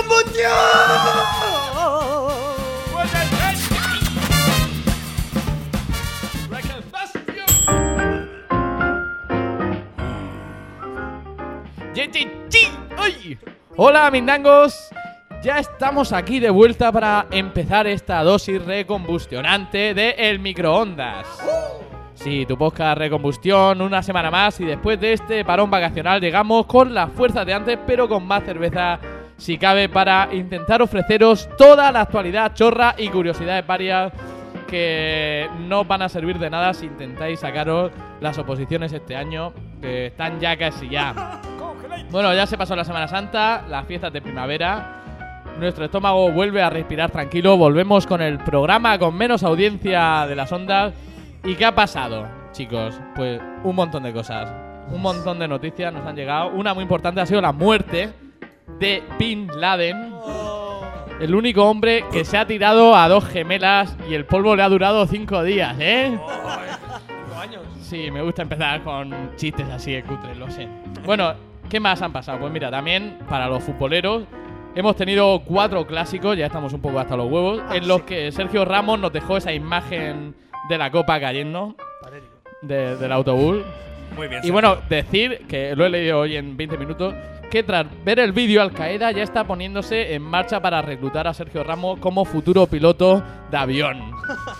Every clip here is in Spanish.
Recombustión. Hola, mindangos. Ya estamos aquí de vuelta para empezar esta dosis recombustionante de El Microondas. Sí, tu podcast Recombustión, una semana más, y después de este parón vacacional llegamos con las fuerzas de antes, pero con más cerveza, si cabe, para intentar ofreceros toda la actualidad chorra y curiosidades varias que no van a servir de nada si intentáis sacaros las oposiciones este año, que están ya casi ya. Bueno, ya se pasó la Semana Santa, las fiestas de primavera. Nuestro estómago vuelve a respirar tranquilo. Volvemos con el programa con menos audiencia de las ondas. ¿Y qué ha pasado, chicos? Pues un montón de cosas. Un montón de noticias nos han llegado. Una muy importante ha sido la muerte de Bin Laden. El único hombre que se ha tirado a 2 gemelas y el polvo le ha durado 5 días, ¿eh? 5 años. Sí, me gusta empezar con chistes así de cutres, lo sé. Bueno, ¿qué más han pasado? Pues mira, también para los futboleros hemos tenido 4 clásicos, ya estamos un poco hasta los huevos, en los que Sergio Ramos nos dejó esa imagen de la copa cayendo del autobús. Muy bien. Y bueno, decir, que lo he leído hoy en 20 minutos, que tras ver el vídeo, Al Qaeda ya está poniéndose en marcha para reclutar a Sergio Ramos como futuro piloto de avión.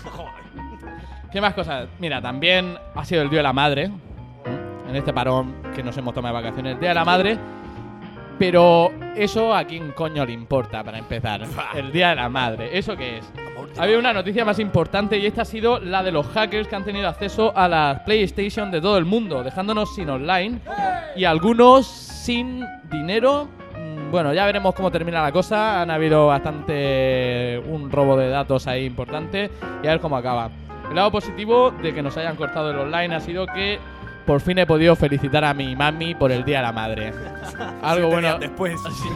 ¿Qué más cosas? Mira, también ha sido el Día de la Madre, en este parón que nos hemos tomado de vacaciones, el Día de la Madre. Pero eso a quién coño le importa, para empezar. El Día de la Madre. ¿Eso qué es? Había una noticia más importante, y esta ha sido la de los hackers que han tenido acceso a las PlayStation de todo el mundo, dejándonos sin online y algunos sin dinero. Bueno, ya veremos cómo termina la cosa. Han habido bastante un robo de datos ahí importante, y a ver cómo acaba. El lado positivo de que nos hayan cortado el online ha sido que por fin he podido felicitar a mi mami por el Día de la Madre. Algo bueno. Después.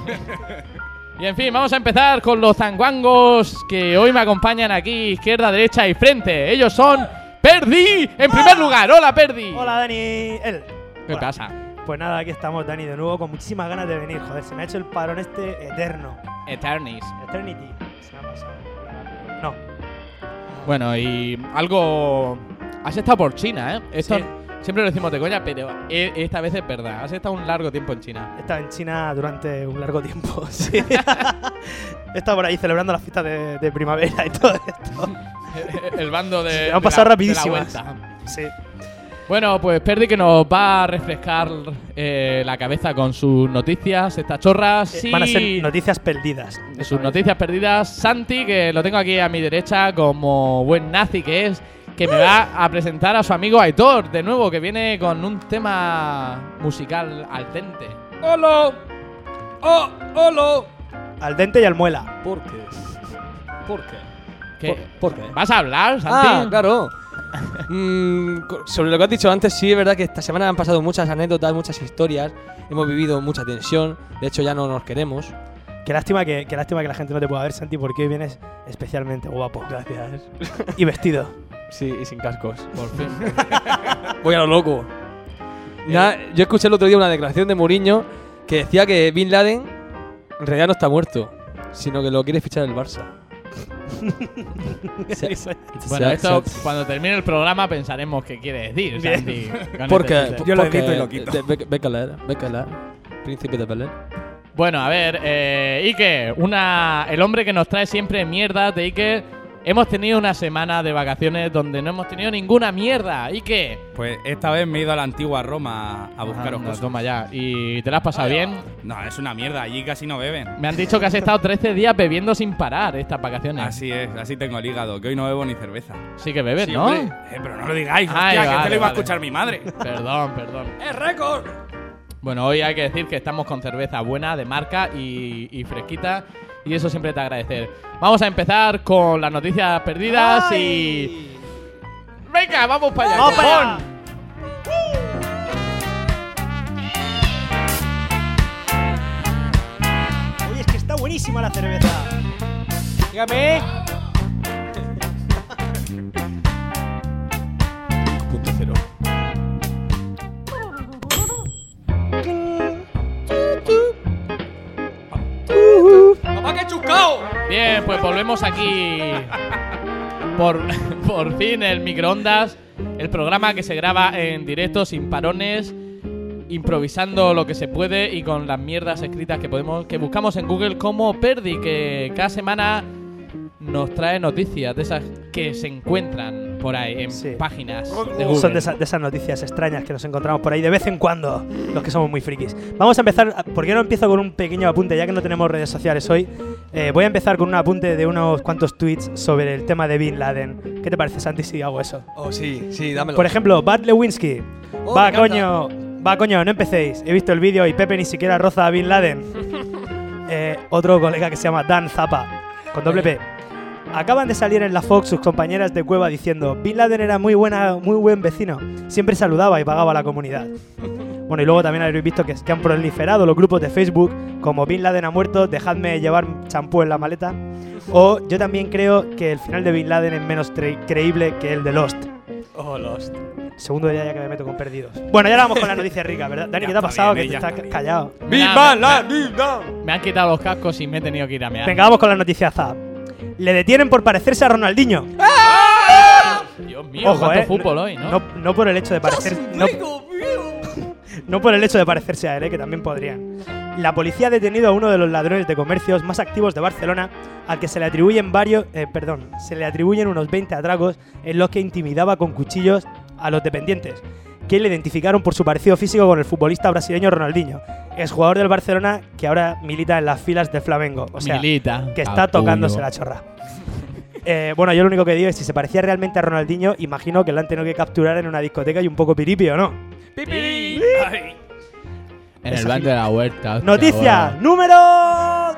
Y en fin, vamos a empezar con los zanguangos que hoy me acompañan aquí, izquierda, derecha y frente. Ellos son Perdi, en primer lugar. Hola, Perdi. Hola, Dani. ¿Qué pasa? Pues nada, aquí estamos, Dani, de nuevo, con muchísimas ganas de venir. Joder, se me ha hecho el parón eterno. Eternis. Eternity. Se me ha pasado. No. Bueno, y algo... Has estado por China, ¿eh? Esto Sí. siempre lo decimos de coña, pero esta vez es verdad. Has estado un largo tiempo en China. He estado en China durante un largo tiempo, sí. He estado por ahí celebrando las fiestas de primavera y todo esto. El bando de... Han pasado de la rapidísimas. vuelta. Sí. Bueno, pues Perdi, que nos va a refrescar la cabeza con sus noticias, estas chorras. Sí. Van a ser noticias perdidas. Sus noticias perdidas. Santi, que lo tengo aquí a mi derecha como buen nazi que es, que me va a presentar a su amigo Aitor, de nuevo, que viene con un tema musical al dente. ¡Holo! ¡Oh, holo! Al dente y al muela. ¿Por qué? ¿Por qué? ¿Qué? ¿Por qué? ¿Vas a hablar, Santi? Ah, claro. Sobre lo que has dicho antes, sí, es verdad que esta semana han pasado muchas anécdotas, muchas historias. Hemos vivido mucha tensión. De hecho, ya no nos queremos. Qué lástima que la gente no te pueda ver, Santi, porque hoy vienes especialmente guapo. Gracias. Y vestido. Sí, y sin cascos. Por fin. Voy a lo loco. Nada, yo escuché el otro día una declaración de Mourinho que decía que Bin Laden en realidad no está muerto, sino que lo quiere fichar el Barça. Bueno, esto cuando termine el programa pensaremos qué quiere decir, Santi. con Porque este chiste. Yo lo edito y lo quito. Bécala, príncipe de Belén. Bueno, a ver, Iker, el hombre que nos trae siempre mierdas de Iker. Hemos tenido una semana de vacaciones donde no hemos tenido ninguna mierda. Iker. Pues esta vez me he ido a la antigua Roma a buscaros Anda, cosas. toma ya. ¿Y te la has pasado bien? No, es una mierda, allí casi no beben. Me han dicho que has estado 13 días bebiendo sin parar estas vacaciones. Así es, así tengo el hígado, que hoy no bebo ni cerveza. Sí que bebes, Sí, ¿no? hombre. Pero no lo digáis, Ay, hostia, que vale, te lo iba a vale. escuchar mi madre. Perdón. ¡Es récord! Bueno, hoy hay que decir que estamos con cerveza buena, de marca y fresquita. Y eso siempre te agradecer. Vamos a empezar con las noticias perdidas y... ¡Venga, vamos para allá! ¡Vamos para allá! Oye, es que está buenísima la cerveza. Dígame. Punto cero. ¡Toma que chuscao! Bien, pues volvemos aquí por fin el microondas, el programa que se graba en directo sin parones, improvisando lo que se puede y con las mierdas escritas que buscamos en Google como Perdi, que cada semana nos trae noticias de esas que se encuentran por ahí en páginas de Google. Son de esas noticias extrañas que nos encontramos por ahí de vez en cuando, los que somos muy frikis. Vamos a empezar, ¿por qué no empiezo con un pequeño apunte? Ya que no tenemos redes sociales hoy, voy a empezar con un apunte de unos cuantos tweets sobre el tema de Bin Laden. ¿Qué te parece, Santi, si hago eso? Oh, sí, dámelo. Por ejemplo, Bart Lewinsky. Oh, Va, me coño, no empecéis. He visto el vídeo y Pepe ni siquiera roza a Bin Laden. Otro colega que se llama Dan Zappa, con doble P. Acaban de salir en la Fox sus compañeras de cueva diciendo: Bin Laden era muy buen vecino, siempre saludaba y pagaba a la comunidad. Bueno, y luego también habéis visto que han proliferado los grupos de Facebook como Bin Laden ha muerto, dejadme llevar champú en la maleta. O yo también creo que el final de Bin Laden es menos creíble que el de Lost. Oh, Lost. Segundo día ya que me meto con perdidos. Bueno, ya vamos con las noticias ricas, ¿verdad? Dani, ¿qué te ha pasado? Que te estás callado. ¡Bin Laden! Me han quitado los cascos y me he tenido que ir a mear. Venga, vamos con las noticias ZAP. Le detienen por parecerse a Ronaldinho. Dios mío, Ojo, cuánto fútbol hoy, ¿no? No por el hecho de parecer, no por el hecho de parecerse a él, que también podrían. La policía ha detenido a uno de los ladrones de comercios más activos de Barcelona, al que se le atribuyen unos 20 atracos en los que intimidaba con cuchillos a los dependientes, que le identificaron por su parecido físico con el futbolista brasileño Ronaldinho, exjugador del Barcelona que ahora milita en las filas del Flamengo. O sea, que está tocándose la chorra. Bueno, yo lo único que digo es, si se parecía realmente a Ronaldinho, imagino que lo han tenido que capturar en una discoteca y un poco piripi, ¿o no? ¡Pipi! En el banco de la huerta. Noticia número 2.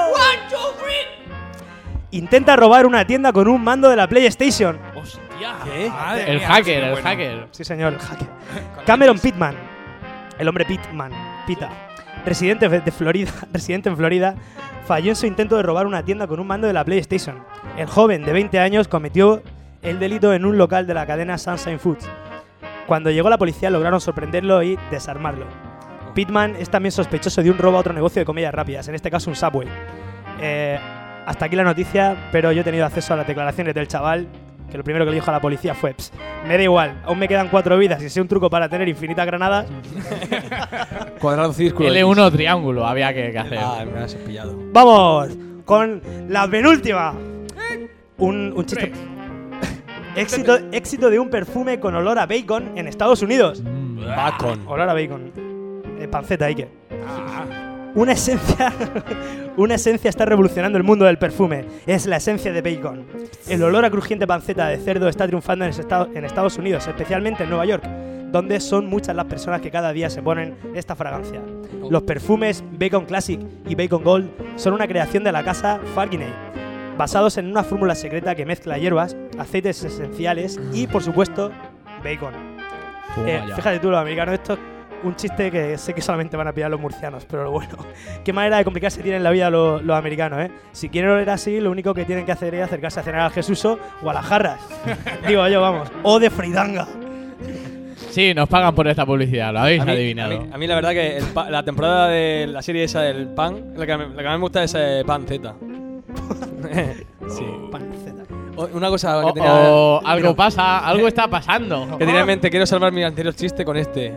Intenta robar una tienda con un mando de la PlayStation. ¡Hostia! ¿Qué? Madre El mía, hacker, qué el bueno. hacker. Sí, señor, el hacker. Cameron Pittman, el hombre Pita, residente en Florida, falló en su intento de robar una tienda con un mando de la PlayStation. El joven de 20 años cometió el delito en un local de la cadena Sunshine Foods. Cuando llegó la policía lograron sorprenderlo y desarmarlo. Pittman es también sospechoso de un robo a otro negocio de comidas rápidas, en este caso un Subway. Hasta aquí la noticia, pero yo he tenido acceso a las declaraciones del chaval, que lo primero que le dijo a la policía fue: me da igual, aún me quedan 4 vidas y sé un truco para tener infinitas granadas. Cuadrado, círculo. L1 triángulo había que hacer. Ah, me has pillado. Vamos con la penúltima. Un chiste. Éxito de un perfume con olor a bacon en Estados Unidos. Bacon. Olor a bacon. Panceta, Ike. Una esencia está revolucionando el mundo del perfume. Es la esencia de bacon. El olor a crujiente panceta de cerdo está triunfando en Estados Unidos, especialmente en Nueva York, donde son muchas las personas que cada día se ponen esta fragancia. Los perfumes Bacon Classic y Bacon Gold son una creación de la casa Farginey, basados en una fórmula secreta que mezcla hierbas, aceites esenciales y, por supuesto, bacon. Fíjate tú, los americanos, esto es un chiste que sé que solamente van a pillar los murcianos, pero bueno, qué manera de complicarse tienen la vida los americanos, ¿eh? Si quieren oler así, lo único que tienen que hacer es acercarse a cenar al Jesuso o a las jarras. Digo yo, vamos. O de fridanga. Sí, nos pagan por esta publicidad, lo habéis adivinado. A mí la verdad que la temporada de la serie esa del pan, la que más me gusta es Pan Z. Sí. Panceta. Una cosa que Algo pasa, algo está pasando. que tenía en mente, quiero salvar mi anterior chiste con este.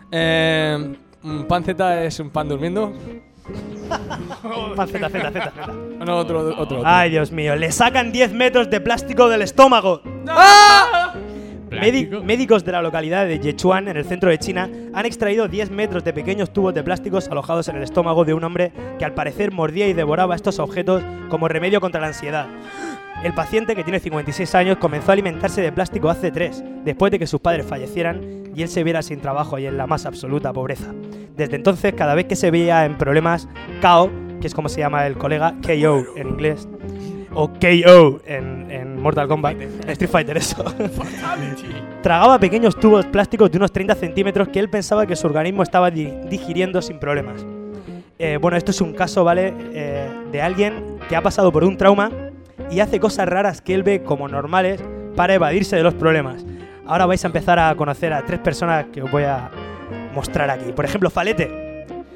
¿Pan Z es un pan durmiendo? Panceta. No, otro. Ay, Dios mío, le sacan 10 metros de plástico del estómago. ¡Ah! Médicos de la localidad de Yechuan, en el centro de China, han extraído 10 metros de pequeños tubos de plásticos alojados en el estómago de un hombre que al parecer mordía y devoraba estos objetos como remedio contra la ansiedad. El paciente, que tiene 56 años, comenzó a alimentarse de plástico hace 3, después de que sus padres fallecieran y él se viera sin trabajo y en la más absoluta pobreza. Desde entonces, cada vez que se veía en problemas, KO, que es como se llama el colega, KO en inglés, o KO en Mortal Kombat, en Street Fighter, eso. Tragaba pequeños tubos plásticos de unos 30 centímetros que él pensaba que su organismo estaba digiriendo sin problemas. Bueno, esto es un caso, ¿vale? De alguien que ha pasado por un trauma y hace cosas raras que él ve como normales para evadirse de los problemas. Ahora vais a empezar a conocer a 3 personas que os voy a mostrar aquí. Por ejemplo, Falete.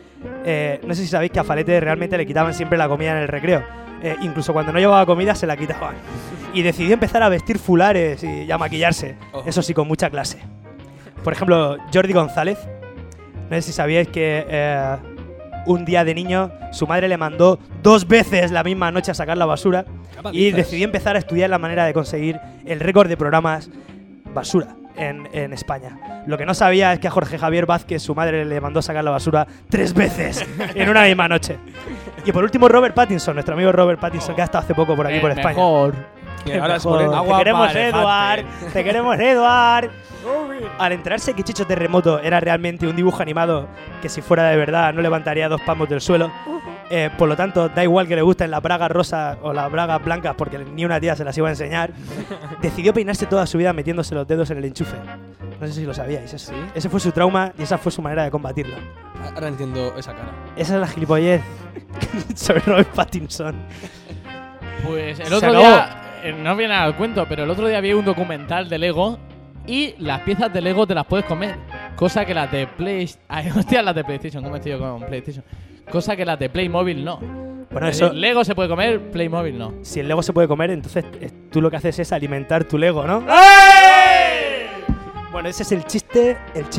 No sé si sabéis que a Falete realmente le quitaban siempre la comida en el recreo. Incluso cuando no llevaba comida se la quitaban. Y decidió empezar a vestir fulares y a maquillarse. Eso sí, con mucha clase. Por ejemplo, Jordi González. No sé si sabíais que un día de niño su madre le mandó 2 veces la misma noche a sacar la basura. Y decidió empezar a estudiar la manera de conseguir el récord de programas basura en España. Lo que no sabía es que a Jorge Javier Vázquez su madre le mandó a sacar la basura 3 veces en una misma noche. Y por último, Robert Pattinson, nuestro amigo Robert Pattinson, que ha estado hace poco por aquí por España. Mejor. Y ahora es Mejor. moreno. Te queremos, para Eduard. elefante. Te queremos, Eduard. Al enterarse que Chicho Terremoto era realmente un dibujo animado que si fuera de verdad no levantaría 2 palmos del suelo, por lo tanto, da igual que le gusten las bragas rosas o las bragas blancas porque ni una tía se las iba a enseñar, decidió peinarse toda su vida metiéndose los dedos en el enchufe. No sé si lo sabíais eso. Ese fue su trauma y esa fue su manera de combatirlo. Ahora entiendo esa cara. Esa es la gilipollez sobre Robert Pattinson. Pues el Se otro acabó. día, no viene al cuento, pero el otro día vi un documental de Lego y las piezas de Lego te las puedes comer. Cosa que las de las de PlayStation, ¿cómo estoy yo con PlayStation? Cosa que las de Playmobil no. Bueno, eso, Lego se puede comer, Playmobil no. si el Lego se puede comer, entonces tú lo que haces es alimentar tu Lego, ¿no? Bueno, ese es el chiste.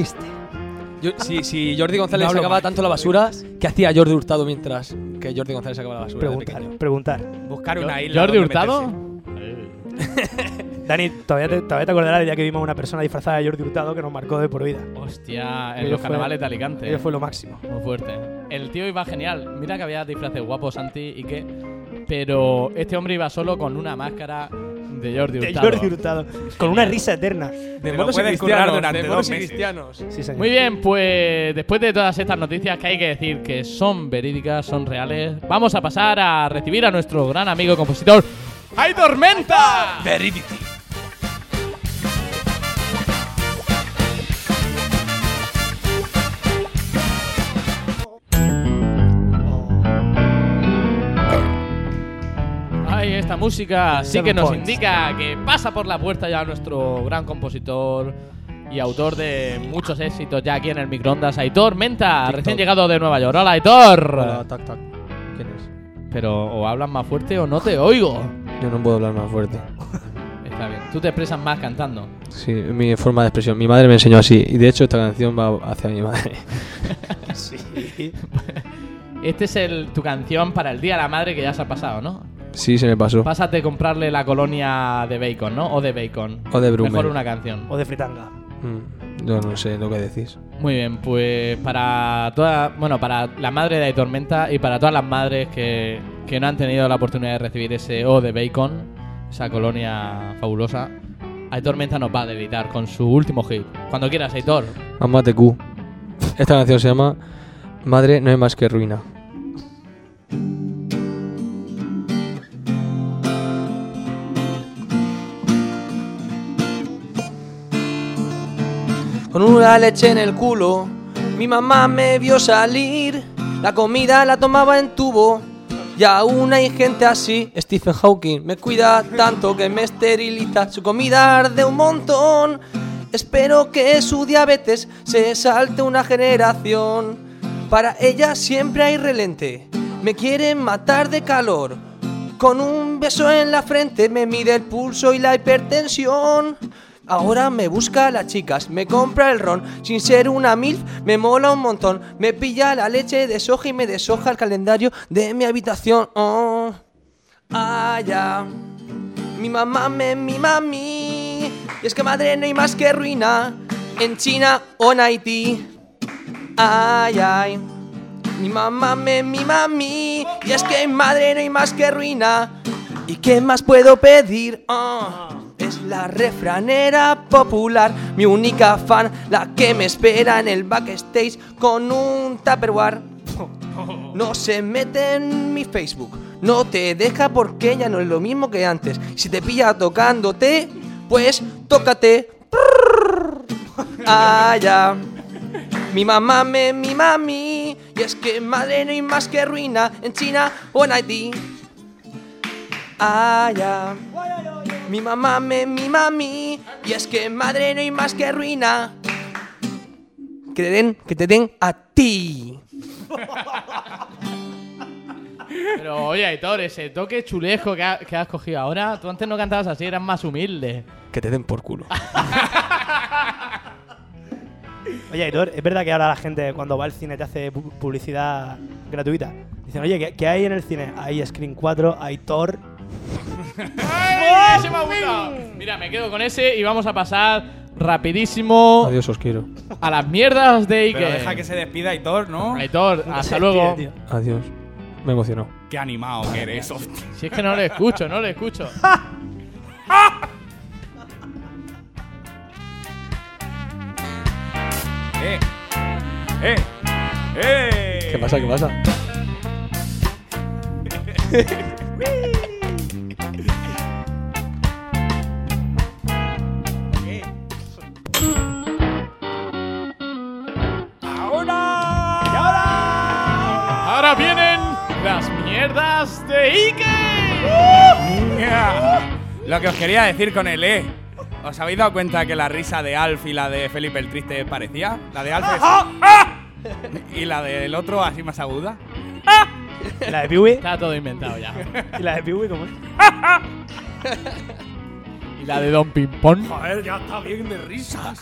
Si Jordi González No hablo sacaba más. tanto la basura, ¿qué hacía Jordi Hurtado mientras que Jordi González sacaba la basura? de pequeño? Preguntar. Buscar una isla. ¿Jordi donde Hurtado? meterse. Dani, todavía te acordarás del día que vimos a una persona disfrazada de Jordi Hurtado que nos marcó de por vida. Hostia, en Ello los fue- carnavales de Alicante. Ello fue lo máximo. Muy fuerte. El tío iba genial. Mira que había disfraces guapos, Santi, y qué. Pero este hombre iba solo con una máscara de Jordi De Hurtado. Jordi Hurtado. Con una risa eterna. De lo monos y puedes currar cristianos, durante de monos 2 y meses. cristianos. Sí, señor. Muy bien, pues después de todas estas noticias que hay que decir que son verídicas, son reales, vamos a pasar a recibir a nuestro gran amigo y compositor, ¡Hay Tormenta! Veridity. Ay, esta música sí que Seven nos points. indica que pasa por la puerta ya nuestro gran compositor y autor de muchos éxitos ya aquí en el microondas, Aitor Menta, TikTok. recién llegado de Nueva York. ¡Hola, Aitor! Hola, tac, tac. ¿Quién es? Pero o hablas más fuerte o no te oigo. Yo no puedo hablar más fuerte. Está bien. Tú te expresas más cantando. Sí, mi forma de expresión. Mi madre me enseñó así. Y de hecho, esta canción va hacia mi madre. Sí. Este es tu canción para el Día de la Madre que ya se ha pasado, ¿no? Sí, se me pasó. Pásate a comprarle la colonia de bacon, ¿no? O de bacon. O de Brummel. Mejor una canción. O de fritanga. Yo no sé lo que decís. Muy bien, pues para para la madre de Tormenta y para todas las madres que no han tenido la oportunidad de recibir ese O de bacon, esa colonia fabulosa, Aitor Menta nos va a deleitar con su último hit. Cuando quieras, Aitor. Mamá te cu. Esta canción se llama Madre no es más que ruina. Con una leche en el culo, mi mamá me vio salir. La comida la tomaba en tubo. Y aún hay gente así. Stephen Hawking me cuida tanto que me esteriliza. Su comida arde un montón. Espero que su diabetes se salte una generación. Para ella siempre hay relente. Me quieren matar de calor. Con un beso en la frente me mide el pulso y la hipertensión. Ahora me busca a las chicas, me compra el ron. Sin ser una milf, me mola un montón. Me pilla la leche de soja y me deshoja el calendario de mi habitación. Oh, ya. Mi mamá me mima a mí. Y es que madre no hay más que ruina en China o en Haití. Ay. Mi mamá me mima a mí. Y es que madre no hay más que ruina. ¿Y qué más puedo pedir? Es la refranera popular, mi única fan, la que me espera en el backstage con un Tupperware. No se mete en mi Facebook, no te deja porque ya no es lo mismo que antes. Si te pilla tocándote, pues tócate. Ya. Mi mamá me mima a mí. Y es que madre no hay más que ruina en China o en Haití. Ya. Mi mamá me mima a mí. Y es que madre no hay más que ruina que te den a ti. Pero oye, Aitor, ese toque chulesco que has cogido ahora, tú antes no cantabas así, eras más humilde. Que te den por culo. Oye, Aitor, ¿es verdad que ahora la gente cuando va al cine te hace publicidad gratuita? Dicen, oye, ¿qué hay en el cine? Hay Screen 4, hay Thor. ¡Ay, ese me ha gustado! Mira, me quedo con ese y vamos a pasar rapidísimo Adiós, os quiero. a las mierdas de Iker. Pero deja que se despida Aitor, ¿no? Aitor, Nunca hasta se luego. despide, tío. Adiós. Me emocionó. Qué animado que eres, hostia. Si es que no le escucho, no le escucho. ¿Qué pasa? ¿Qué pasa? Ahora vienen las mierdas de Iker. Lo que os quería decir con el ¿os habéis dado cuenta que la risa de Alf y la de Felipe el Triste parecía? La de Alf es... y la del otro así más aguda. ¿Y la de Piwi? Está todo inventado ya. ¿Y la de Piwi cómo es? Y la de Don Pimpón. Joder, ya está bien de risas.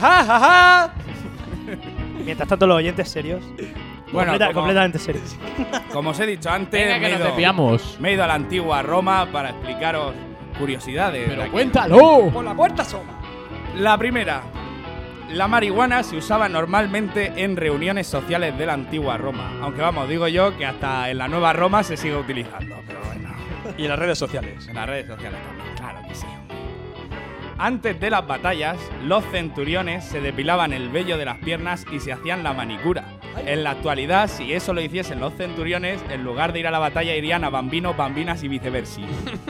Mientras tanto, los oyentes serios. Bueno, Completamente serios. Como os he dicho antes, Venga, que nos desviamos. me he ido a la antigua Roma para explicaros curiosidades. de Pero aquí. cuéntalo. Por la puerta asoma. La primera. La marihuana se usaba normalmente en reuniones sociales de la antigua Roma. Aunque vamos, digo yo que hasta en la nueva Roma se sigue utilizando. Pero bueno. Y en las redes sociales. En las redes sociales también, claro que sí. Antes de las batallas, los centuriones se depilaban el vello de las piernas y se hacían la manicura. En la actualidad, si eso lo hiciesen los centuriones, en lugar de ir a la batalla irían a bambinos, bambinas y viceversa.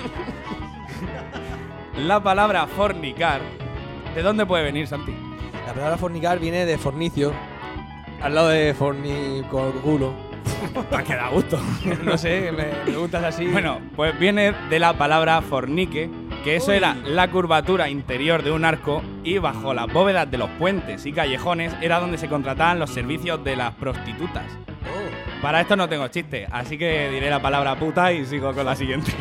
La palabra fornicar, ¿de dónde puede venir, Santi? La palabra fornicar viene de fornicio. Al lado de forniculo. Te ha quedado a gusto. No sé, me preguntas así. Bueno, pues viene de la palabra fornique, que eso era la curvatura interior de un arco, y bajo las bóvedas de los puentes y callejones era donde se contrataban los servicios de las prostitutas. Para esto no tengo chiste, así que diré la palabra puta y sigo con la siguiente.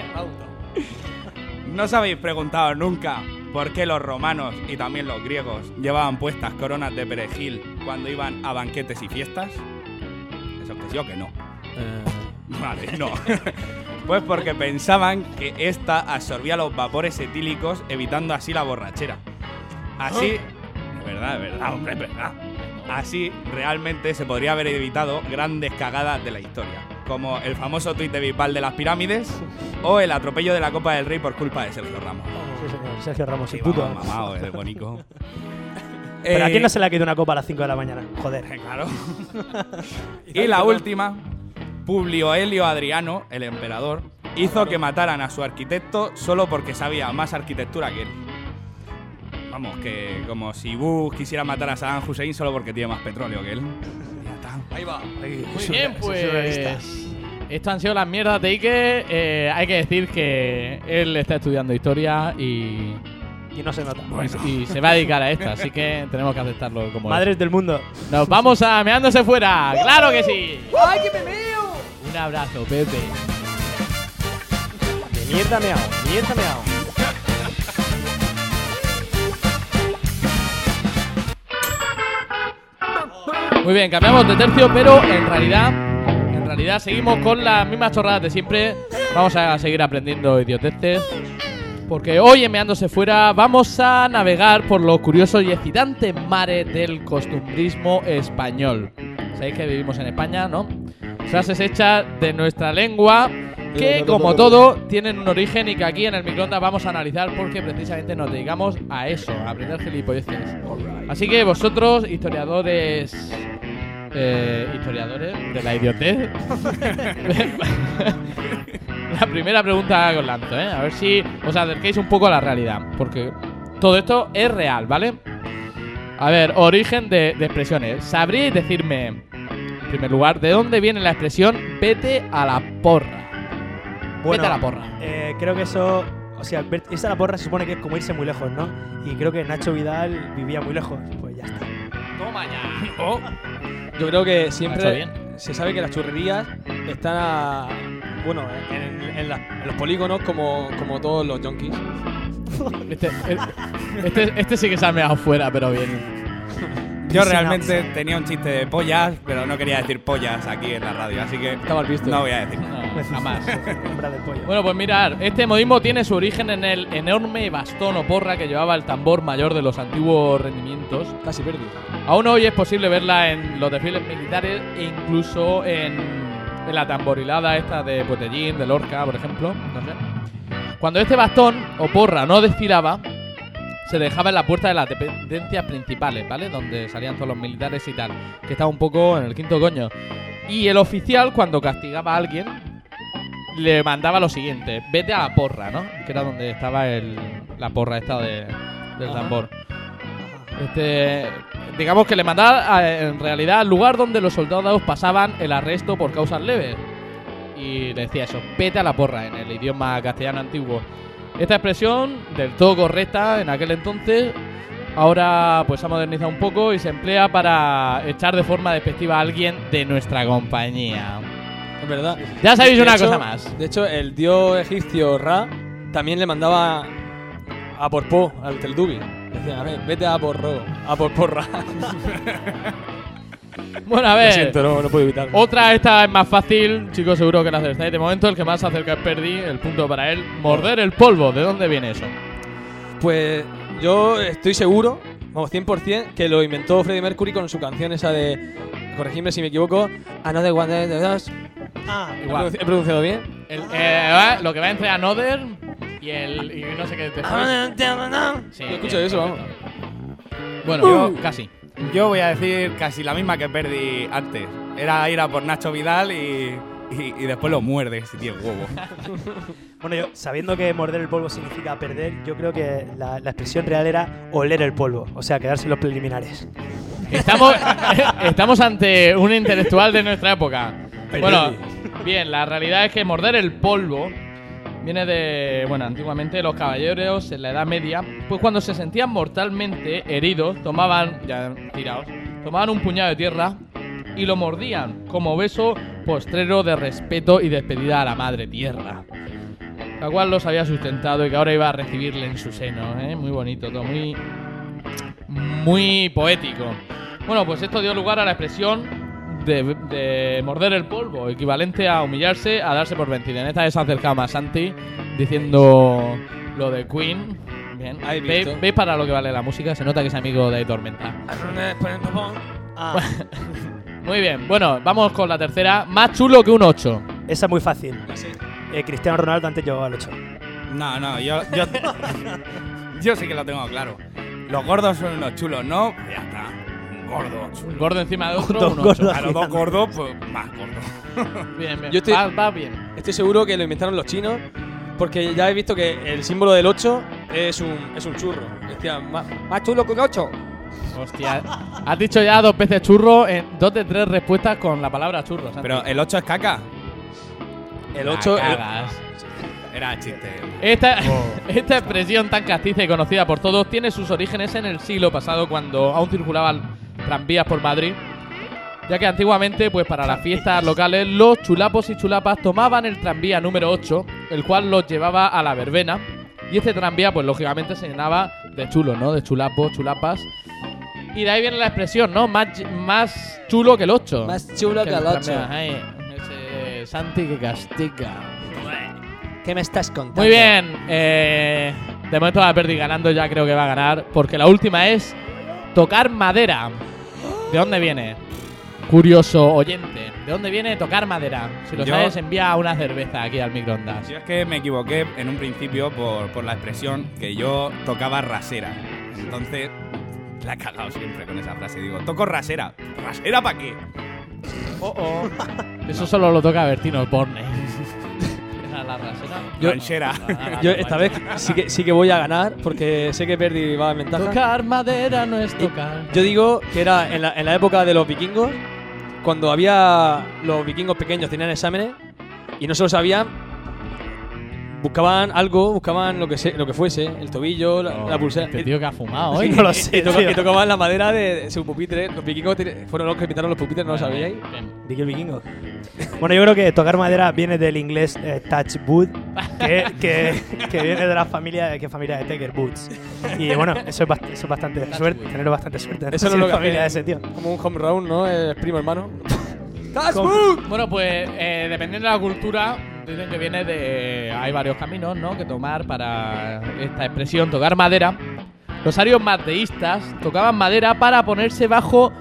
¿No os habéis preguntado nunca por qué los romanos y también los griegos llevaban puestas coronas de perejil cuando iban a banquetes y fiestas? ¿Eso que sí o que no? Vale, no. Pues porque pensaban que esta absorbía los vapores etílicos, evitando así la borrachera. Así... Es verdad, hombre, es verdad. Así, realmente se podría haber evitado grandes cagadas de la historia, como el famoso tuit de Bisbal de las pirámides o el atropello de la Copa del Rey por culpa de Sergio Ramos. Sí, señor. Sergio Ramos, el Sí, puto. vamos, mamao, el bonico. Pero ¿a quién no se le ha quedado una copa a las 5 de la mañana? Joder. Claro. Y la última, Publio Helio Adriano, el emperador, hizo que mataran a su arquitecto solo porque sabía más arquitectura que él. Vamos, que como si Bush quisiera matar a Saddam Hussein solo porque tiene más petróleo que él. Ya está. Ahí va. Muy bien, pues. Estas han sido las mierdas de Iker. Hay que decir que él está estudiando historia y no se nota. y se va a dedicar a esta, así que tenemos que aceptarlo como Madres del mundo. es. Nos vamos a Meándose Fuera. ¡Claro que sí! ¡Ay, que me meo! Un abrazo, Pepe. De mierda me hago, mierda me hago. Muy bien, cambiamos de tercio, pero en realidad seguimos con las mismas chorradas de siempre. Vamos a seguir aprendiendo idioteces, porque hoy en Meándose Fuera vamos a navegar por los curiosos y excitantes mares del costumbrismo español. Sabéis que vivimos en España, ¿no? Frases hechas de nuestra lengua que, como todo, tienen un origen y que aquí en el microondas vamos a analizar porque precisamente nos dedicamos a eso, a aprender gilipolleces. Así que vosotros, historiadores de la idiotez, la primera pregunta que os lanzo, a ver si os acerquéis un poco a la realidad, porque todo esto es real, ¿vale? A ver, origen de expresiones. ¿Sabríais decirme, en primer lugar, de dónde viene la expresión vete a la porra? Bueno, Vete a la porra. Creo que eso... O sea, irse a la porra se supone que es como irse muy lejos, ¿no? Y creo que Nacho Vidal vivía muy lejos. Pues ya está. Toma ya. Yo creo que Lo ha hecho bien. se sabe que las churrerías están en los polígonos como todos los junkies. Este sí que se ha meado fuera, pero bien. Yo realmente tenía un chiste de pollas, pero no quería decir pollas aquí en la radio, así que Está mal visto. no voy a decir. No, jamás. Hembra del pollo. Bueno, pues mirad, este modismo tiene su origen en el enorme bastón o porra que llevaba el tambor mayor de los antiguos rendimientos. Casi perdí. Aún hoy es posible verla en los desfiles militares e incluso en la tamborilada esta de Botellín, de Lorca, por ejemplo. No sé. Cuando este bastón o porra no desfilaba, se dejaba en la puerta de las dependencias principales, ¿vale? Donde salían todos los militares y tal. Que estaba un poco en el quinto coño. Y el oficial, cuando castigaba a alguien, le mandaba lo siguiente: vete a la porra, ¿no? Que era donde estaba la porra esta del tambor. Digamos que le mandaba en realidad al lugar donde los soldados pasaban el arresto por causas leves. Y le decía eso: vete a la porra, en el idioma castellano antiguo. Esta expresión, del todo correcta en aquel entonces, ahora pues se ha modernizado un poco y se emplea para echar de forma despectiva a alguien de nuestra compañía. Es verdad. Ya sabéis De una hecho- cosa más. De hecho, el dios egipcio Ra también le mandaba a por Po al Teldubi. Decía, a ver, vete a por Ro, a por porra. Bueno, a Lo ver. siento, no puedo evitarlo. Otra, esta es más fácil, chicos, seguro que la acertáis. De momento, el que más se acerca es Perdi, el punto para él. Morder el polvo, ¿de dónde viene eso? Pues yo estoy seguro, vamos, 100%, que lo inventó Freddie Mercury con su canción esa de, corregidme si me equivoco, Another One de Dos. Igual. ¿He pronunciado bien? Lo que va entre Another y no sé qué después. Sí, Yo escucho eso, vamos. Bueno, casi. Yo voy a decir casi la misma que perdí antes. Era ir a por Nacho Vidal y después lo muerde ese tío huevo. Bueno, yo, sabiendo que morder el polvo significa perder, yo creo que la expresión real era oler el polvo, o sea, quedarse en los preliminares. Estamos ante un intelectual de nuestra época. Bueno, bien, la realidad es que morder el polvo viene de, bueno, antiguamente los caballeros en la Edad Media, pues cuando se sentían mortalmente heridos, tomaban un puñado de tierra y lo mordían como beso postrero de respeto y despedida a la madre tierra, la cual los había sustentado y que ahora iba a recibirle en su seno, ¿eh? Muy bonito, todo muy poético. Bueno, pues esto dio lugar a la expresión de morder el polvo, equivalente a humillarse, a darse por vencido. En esta vez se ha acercado más Santi diciendo lo de Queen. Bien. ¿Habéis visto? ¿Veis para lo que vale la música? Se nota que es amigo de Tormenta. Muy bien, bueno, vamos con la tercera. Más chulo que un 8. Esa es muy fácil. Cristiano Ronaldo antes llegó al 8. No, yo sí que lo tengo claro. Los gordos son unos chulos, ¿no? Pues ya está. Un gordo. Un gordo encima de otro, Dos un 8. gordos. A los dos gordos, pues más gordos. Bien, bien. Yo estoy- Va bien. Estoy seguro que lo inventaron los chinos, porque ya he visto que el símbolo del 8 es un churro. Decía, más chulo que un 8. Hostia, has dicho ya 2 veces churro en 2 de 3 respuestas con la palabra churro, Santi. Pero el 8 es caca. El La 8 cagas. Era chiste. Esta expresión tan castiza y conocida por todos tiene sus orígenes en el siglo pasado, cuando aún circulaban tranvías por Madrid, ya que antiguamente, pues para las fiestas locales, los chulapos y chulapas tomaban el tranvía número 8, el cual los llevaba a la verbena, y este tranvía, pues lógicamente se llenaba de chulos, ¿no? De chulapos, chulapas. Y de ahí viene la expresión, ¿no? Más chulo que el 8. Más chulo que el 8. tranvía. Ay, ese Santi que castiga. ¿Qué me estás contando? Muy bien, de momento va a perder ganando, ya creo que va a ganar, porque la última es tocar madera. ¿De dónde viene? Curioso oyente, ¿de dónde viene tocar madera? Si lo Yo- sabes, envía una cerveza aquí al microondas. Yo es que me equivoqué en un principio por la expresión que yo tocaba rasera. Entonces, la he cagado siempre con esa frase. Digo, toco rasera. ¿Rasera para qué? Eso solo lo toca Bertino Borne. Era la rasera. Ranchera. Yo esta vez sí que voy a ganar, porque sé que Perdi va en ventaja. Tocar madera no es tocar. Yo digo que era en la época de los vikingos, cuando había los vikingos pequeños tenían exámenes y no se lo sabían, buscaban algo, buscaban lo que fuese, el tobillo, la pulsera. Este tío que ha fumado hoy. No lo sé, Y tío. tocaban la madera de su pupitre. Los vikingos fueron los que inventaron los pupitres, ¿no lo sabíais? Bien. Vicky el vikingo. Bueno, yo creo que tocar madera viene del inglés touch wood, que viene de la familia, ¿qué familia de Tiger Woods? Y bueno, eso es bastante suerte, tener bastante suerte. Eso no es lo que familia de hace. ese tío. Como un home run, ¿no? El primo hermano. Bueno, pues dependiendo de la cultura, dicen que viene de... Hay varios caminos, ¿no?, que tomar para esta expresión, tocar madera. Los arios mazdeístas tocaban madera para ponerse bajo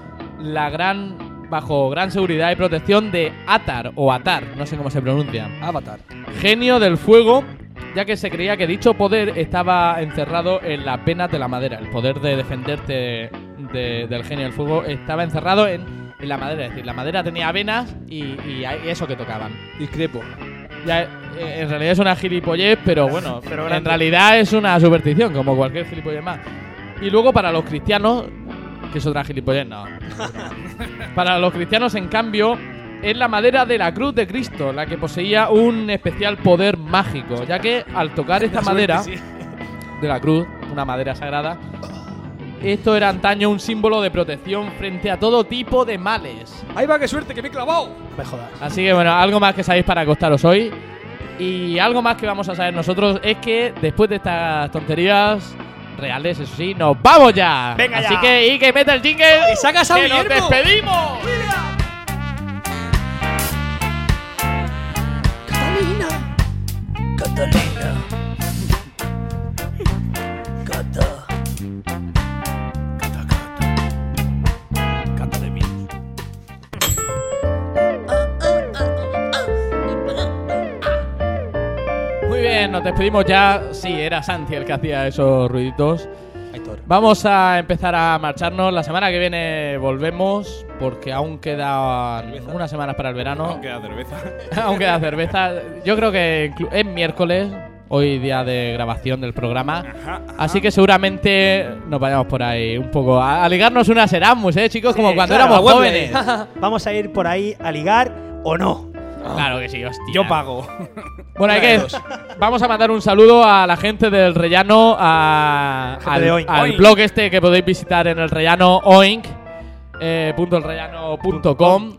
gran seguridad y protección de Atar o Atar, no sé cómo se pronuncia, Avatar. genio del fuego, ya que se creía que dicho poder estaba encerrado en las venas de la madera. El poder de defenderte del genio del fuego estaba encerrado en la madera. Es decir, la madera tenía venas y eso que tocaban. Discrepo. Ya, en realidad es una gilipollez, pero bueno, Pero en grande. realidad es una superstición, como cualquier gilipollez más. Y luego para los cristianos, que es otra gilipollez, no. Para los cristianos, en cambio, es la madera de la cruz de Cristo la que poseía un especial poder mágico, ya que al tocar esta madera de la cruz, una madera sagrada, esto era antaño un símbolo de protección frente a todo tipo de males. ¡Ahí va, qué suerte, que me he clavado! Me jodas. Así que bueno, algo más que sabéis para acostaros hoy. Y algo más que vamos a saber nosotros es que después de estas tonterías reales, eso sí, nos vamos ya. ¡Venga Así ya! que, y que meta el jingle. ¡Y sacas a ¡Que nos Guillermo! despedimos! Muy bien, nos despedimos ya. Sí, era Santi el que hacía esos ruiditos. Vamos a empezar a marcharnos. La semana que viene volvemos porque aún quedan unas semanas para el verano. Aún queda cerveza. Aún queda cerveza. Yo creo que es miércoles, hoy día de grabación del programa. Así que seguramente nos vayamos por ahí un poco a ligarnos unas Erasmus, chicos, como cuando claro, éramos a Wembley. jóvenes. Vamos a ir por ahí a ligar o no. Claro que sí, hostia. Yo pago. Bueno, vamos a mandar un saludo a la gente del Rellano, Gente de Oink. al Oink. blog este que podéis visitar en el Rellano Oink, .elrellano.com,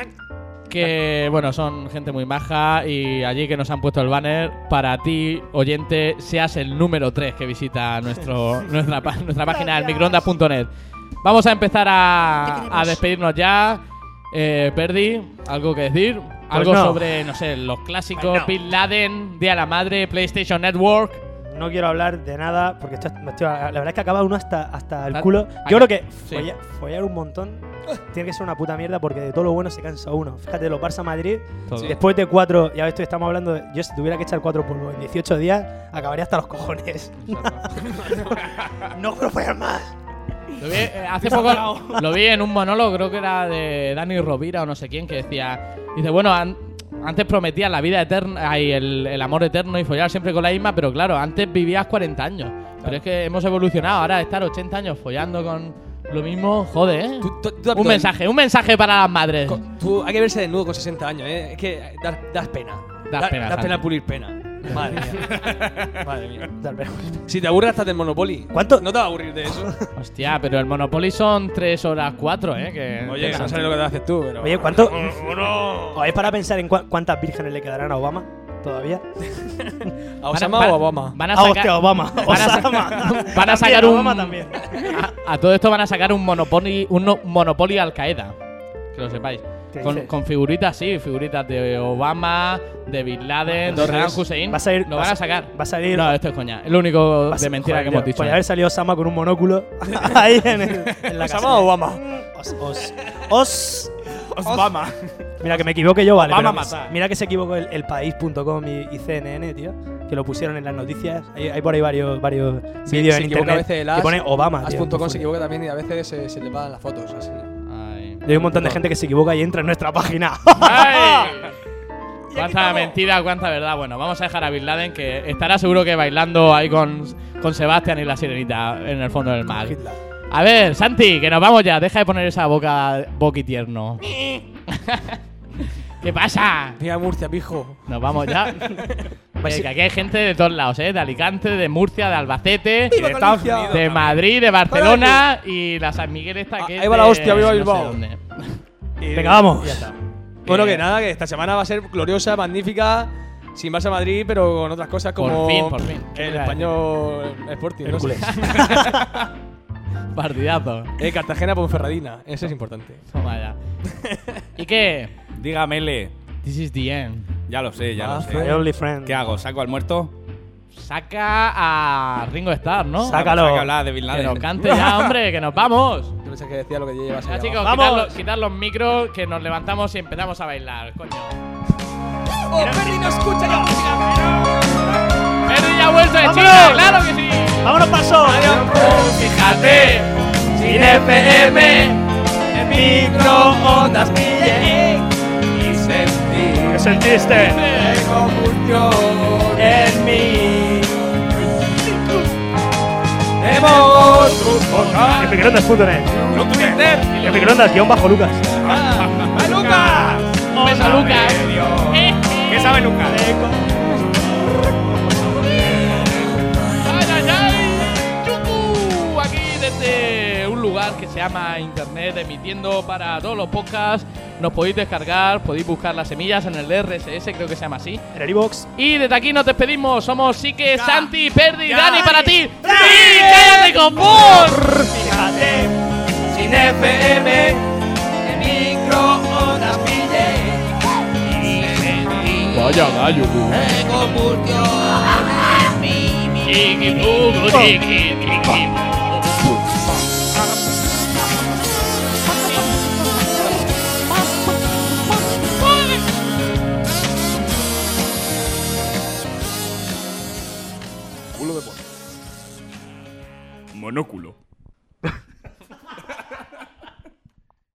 que bueno, son gente muy maja y allí que nos han puesto el banner para ti, oyente, seas el número 3 que visita nuestra página, el microondas.net. Vamos a empezar a despedirnos ya. Perdi, ¿algo que decir? Pues Algo no. sobre, no sé, los clásicos, Pues no. Bin Laden, Día de la Madre, PlayStation Network. No quiero hablar de nada porque la verdad es que acaba uno hasta el Ah, culo. ah, Yo creo que sí. follar un montón tiene que ser una puta mierda porque de todo lo bueno se cansa uno. Fíjate, los Barça Madrid, Todo. después de 4, ya ves, estamos hablando yo si tuviera que echar 4 polvos en 18 días, acabaría hasta los cojones. No quiero follar más. Lo vi, hace poco lo vi en un monólogo, creo que era de Dani Rovira o no sé quién, que dice, bueno, antes prometías la vida eterna y el amor eterno y follar siempre con la misma, pero claro, antes vivías 40 años. Pero es que hemos evolucionado, ahora estar 80 años follando con lo mismo, joder, ¿eh? Un mensaje para las madres. Hay que verse desnudo con 60 años, ¿eh? Es que das pena. Das pena, Das Santi. pena pulir pena. Madre mía. Madre mía. Tal vez. Si te aburres hasta del Monopoly. ¿Cuánto? No te vas a aburrir de eso. Hostia, pero el Monopoly son 3 horas 4, Que Oye, no sabes lo que te haces tú, pero. Oye, ¿cuánto? ¿Os vais para pensar en cuántas vírgenes le quedarán a Obama todavía? ¿A Osama o a Obama? Van a Ah, sacar, hostia, Obama. van a sa- Osama. van a sacar También, un Obama también. a todo esto van a sacar un Monopoly Al Qaeda, que lo sepáis. ¿Qué dices? Con figuritas, sí, figuritas de Obama, de Bin Laden, de Saddam Hussein. Va a salir- lo va van a- a sacar. va a salir- No, esto es coña. Es lo único Va a de ser- mentira joder, que hemos tío, dicho. Podría haber salido Osama con un monóculo ahí en la ¿Osama casa. o Obama? Obama. Mira, que me equivoque yo, vale. Obama pero matar. mira que se equivocó el país.com y CNN, tío. Que lo pusieron en las noticias. Hay por ahí varios vídeos en se equivoca internet a veces el que pone Obama, tío. As.com se equivoca también y a veces se le van las fotos así. Ay. Y hay un montón de gente que se equivoca y entra en nuestra página. ¡Ay! Cuánta mentira, cuánta verdad. Bueno, vamos a dejar a Bin Laden, que estará seguro que bailando ahí con Sebastián y la sirenita en el fondo del mar. A ver, Santi, que nos vamos ya. Deja de poner esa boca boquitierno. ¿Qué pasa? Mira Murcia, pijo. Nos vamos ya. Que aquí hay gente de todos lados, de Alicante, de Murcia, de Albacete, ¡Viva de Estados Galicia! Unidos. de Madrid, de Barcelona y la San Miguel esta que Ahí va la hostia, viva no sé Bilbao. dónde. Venga, vamos. Y ya está. Bueno, que nada, que esta semana va a ser gloriosa, magnífica, sin Barça Madrid, pero con otras cosas como Por fin. ¿Qué el iba a decir? español Sporting. No sé. Hércules. Partidazo. Cartagena Ponferradina, eso es importante. Toma ya. ¿Y qué? Dígamele. This is the end. Ya lo sé, ya lo My sé. only friend. ¿Qué hago? ¿Saco al muerto? Saca a Ringo Starr, ¿no? Sácalo. Vamos a hablar de Bin Que Laden. nos cante ya, hombre, que nos vamos. Yo pensé que decía lo que llevas Ya, ahí chicos, abajo. quitar los micros, que nos levantamos y empezamos a bailar, coño. ¡Oh, Ferdi no escucha ya! ¡Ferdi ya ha vuelto de ¡Vámonos! China! ¡Claro que sí! ¡Vámonos para el sol! Fíjate, sin FM, en microondas pillé y sentí ¿Qué sentiste? confusión En mí. hemos En microondas.net. ¡No Twitter! En microondas, ¡Lucas! ¡A Lucas! Un beso a Lucas. ¿Qué sabe Lucas? ¡Ay, ay, ay! ¡Yujú! Aquí desde un lugar que se llama Internet, emitiendo para todos los podcasts. Nos podéis descargar, podéis buscar las semillas en el RSS, creo que se llama así. En el iVoox. Y desde aquí nos despedimos. Somos Sique, Ya. Santi, Perdi, Ya. Dani para ti. Ya. ¡Sí! ¡Cállate con vos! Fíjate. Sin FM, en microondas pillé. Vaya gallo, Monóculo.